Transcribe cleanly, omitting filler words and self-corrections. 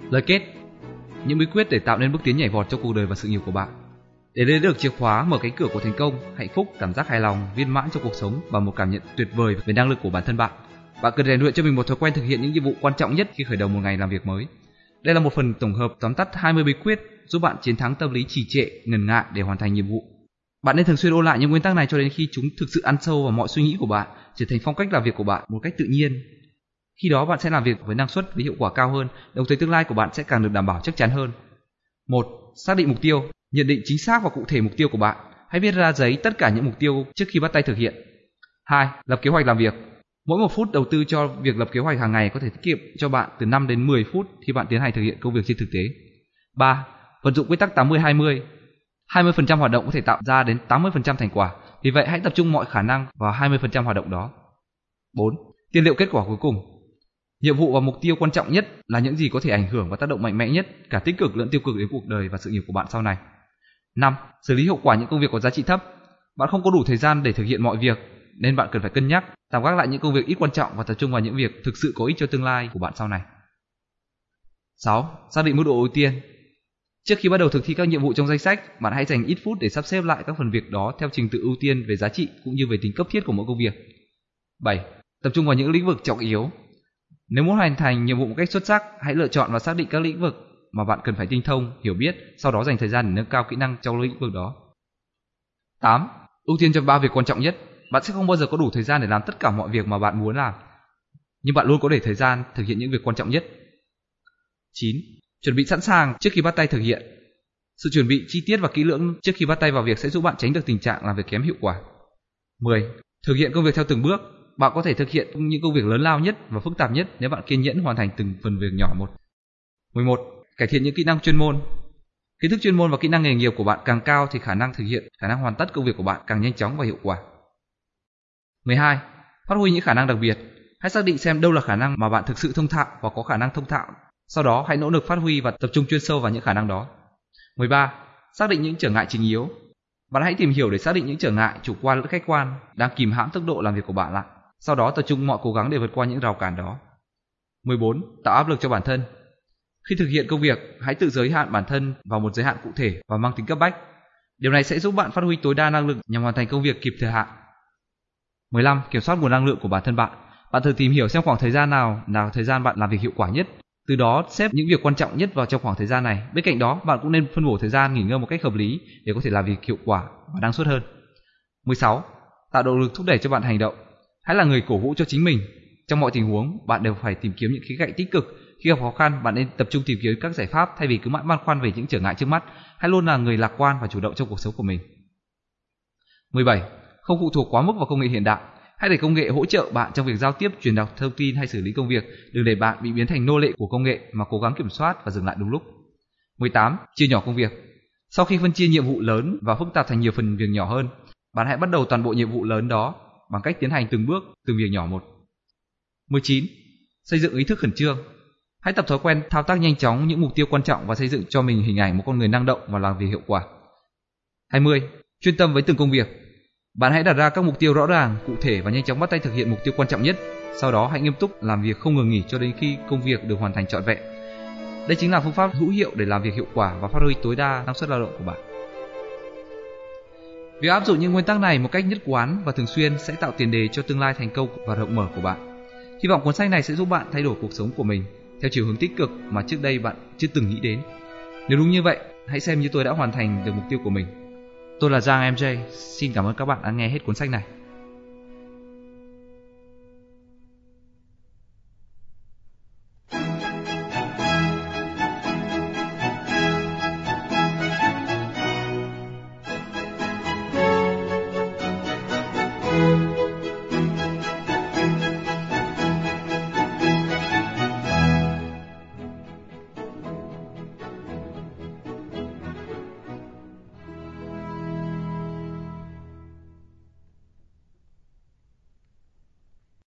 Lời kết: những bí quyết để tạo nên bước tiến nhảy vọt trong cuộc đời và sự nghiệp của bạn. Để lấy được chìa khóa mở cánh cửa của thành công, hạnh phúc, cảm giác hài lòng, viên mãn trong cuộc sống và một cảm nhận tuyệt vời về năng lực của bản thân bạn, bạn cần rèn luyện cho mình một thói quen thực hiện những nhiệm vụ quan trọng nhất khi khởi đầu một ngày làm việc mới. Đây là một phần tổng hợp tóm tắt 20 bí quyết giúp bạn chiến thắng tâm lý trì trệ, ngần ngại để hoàn thành nhiệm vụ. Bạn nên thường xuyên ôn lại những nguyên tắc này cho đến khi chúng thực sự ăn sâu vào mọi suy nghĩ của bạn, trở thành phong cách làm việc của bạn một cách tự nhiên. Khi đó bạn sẽ làm việc với năng suất và hiệu quả cao hơn, đồng thời tương lai của bạn sẽ càng được đảm bảo chắc chắn hơn. 1. Xác định mục tiêu. Nhận định chính xác và cụ thể mục tiêu của bạn. Hãy viết ra giấy tất cả những mục tiêu trước khi bắt tay thực hiện. 2. Lập kế hoạch làm việc. Mỗi 1 phút đầu tư cho việc lập kế hoạch hàng ngày có thể tiết kiệm cho bạn từ 5 đến 10 phút khi bạn tiến hành thực hiện công việc trên thực tế. 3. Vận dụng quy tắc 80-20. 20% hoạt động có thể tạo ra đến 80% thành quả. Vì vậy hãy tập trung mọi khả năng vào 20% hoạt động đó. 4. Tiên liệu kết quả cuối cùng. Nhiệm vụ và mục tiêu quan trọng nhất là những gì có thể ảnh hưởng và tác động mạnh mẽ nhất, cả tích cực lẫn tiêu cực đến cuộc đời và sự nghiệp của bạn sau này. 5. Xử lý hiệu quả những công việc có giá trị thấp. Bạn không có đủ thời gian để thực hiện mọi việc, nên bạn cần phải cân nhắc, tạm gác lại những công việc ít quan trọng và tập trung vào những việc thực sự có ích cho tương lai của bạn sau này. 6. Xác định mức độ ưu tiên. Trước khi bắt đầu thực thi các nhiệm vụ trong danh sách, bạn hãy dành ít phút để sắp xếp lại các phần việc đó theo trình tự ưu tiên về giá trị cũng như về tính cấp thiết của mỗi công việc. 7. Tập trung vào những lĩnh vực trọng yếu. Nếu muốn hoàn thành nhiệm vụ một cách xuất sắc, hãy lựa chọn và xác định các lĩnh vực mà bạn cần phải tinh thông, hiểu biết, sau đó dành thời gian để nâng cao kỹ năng trong lĩnh vực đó. 8. Ưu tiên cho 3 việc quan trọng nhất. Bạn sẽ không bao giờ có đủ thời gian để làm tất cả mọi việc mà bạn muốn làm, nhưng bạn luôn có để thời gian thực hiện những việc quan trọng nhất. 9. Chuẩn bị sẵn sàng trước khi bắt tay thực hiện. Sự chuẩn bị chi tiết và kỹ lưỡng trước khi bắt tay vào việc sẽ giúp bạn tránh được tình trạng làm việc kém hiệu quả. 10. Thực hiện công việc theo từng bước. Bạn có thể thực hiện những công việc lớn lao nhất và phức tạp nhất nếu bạn kiên nhẫn hoàn thành từng phần việc nhỏ một. 11. Cải thiện những kỹ năng chuyên môn. Kiến thức chuyên môn và kỹ năng nghề nghiệp của bạn càng cao thì khả năng hoàn tất công việc của bạn càng nhanh chóng và hiệu quả. 12. Phát huy những khả năng đặc biệt. Hãy xác định xem đâu là khả năng mà bạn thực sự thông thạo và có khả năng thông thạo. Sau đó hãy nỗ lực phát huy và tập trung chuyên sâu vào những khả năng đó. 13. Xác định những trở ngại chính yếu. Bạn hãy tìm hiểu để xác định những trở ngại chủ quan lẫn khách quan đang kìm hãm tốc độ làm việc của bạn lại. Sau đó tập trung mọi cố gắng để vượt qua những rào cản đó. 14. Tạo áp lực cho bản thân. Khi thực hiện công việc, hãy tự giới hạn bản thân vào một giới hạn cụ thể và mang tính cấp bách. Điều này sẽ giúp bạn phát huy tối đa năng lực nhằm hoàn thành công việc kịp thời hạn. 15. Kiểm soát nguồn năng lượng của bản thân bạn. Bạn thử tìm hiểu xem khoảng thời gian nào là thời gian bạn làm việc hiệu quả nhất. Từ đó xếp những việc quan trọng nhất vào trong khoảng thời gian này. Bên cạnh đó, bạn cũng nên phân bổ thời gian nghỉ ngơi một cách hợp lý để có thể làm việc hiệu quả và năng suất hơn. 16. Tạo động lực thúc đẩy cho bạn hành động. Hãy là người cổ vũ cho chính mình. Trong mọi tình huống, bạn đều phải tìm kiếm những khía cạnh tích cực. Khi gặp khó khăn, bạn nên tập trung tìm kiếm các giải pháp thay vì cứ mãi băn khoăn về những trở ngại trước mắt. Hãy luôn là người lạc quan và chủ động trong cuộc sống của mình. 17. Không phụ thuộc quá mức vào công nghệ hiện đại. Hãy để công nghệ hỗ trợ bạn trong việc giao tiếp, truyền đạt thông tin hay xử lý công việc. Đừng để bạn bị biến thành nô lệ của công nghệ mà cố gắng kiểm soát và dừng lại đúng lúc. 18. Chia nhỏ công việc. Sau khi phân chia nhiệm vụ lớn và phức tạp thành nhiều phần việc nhỏ hơn, bạn hãy bắt đầu toàn bộ nhiệm vụ lớn đó bằng cách tiến hành từng bước, từng việc nhỏ một. 19. Xây dựng ý thức khẩn trương. Hãy tập thói quen thao tác nhanh chóng những mục tiêu quan trọng và xây dựng cho mình hình ảnh một con người năng động và làm việc hiệu quả. 20. Chuyên tâm với từng công việc. Bạn hãy đặt ra các mục tiêu rõ ràng, cụ thể và nhanh chóng bắt tay thực hiện mục tiêu quan trọng nhất. Sau đó hãy nghiêm túc làm việc không ngừng nghỉ cho đến khi công việc được hoàn thành trọn vẹn. Đây chính là phương pháp hữu hiệu để làm việc hiệu quả và phát huy tối đa năng suất lao động của bạn. Việc áp dụng những nguyên tắc này một cách nhất quán và thường xuyên sẽ tạo tiền đề cho tương lai thành công và rộng mở của bạn. Hy vọng cuốn sách này sẽ giúp bạn thay đổi cuộc sống của mình theo chiều hướng tích cực mà trước đây bạn chưa từng nghĩ đến. Nếu đúng như vậy, hãy xem như tôi đã hoàn thành được mục tiêu của mình. Tôi là Giang MJ, xin cảm ơn các bạn đã nghe hết cuốn sách này.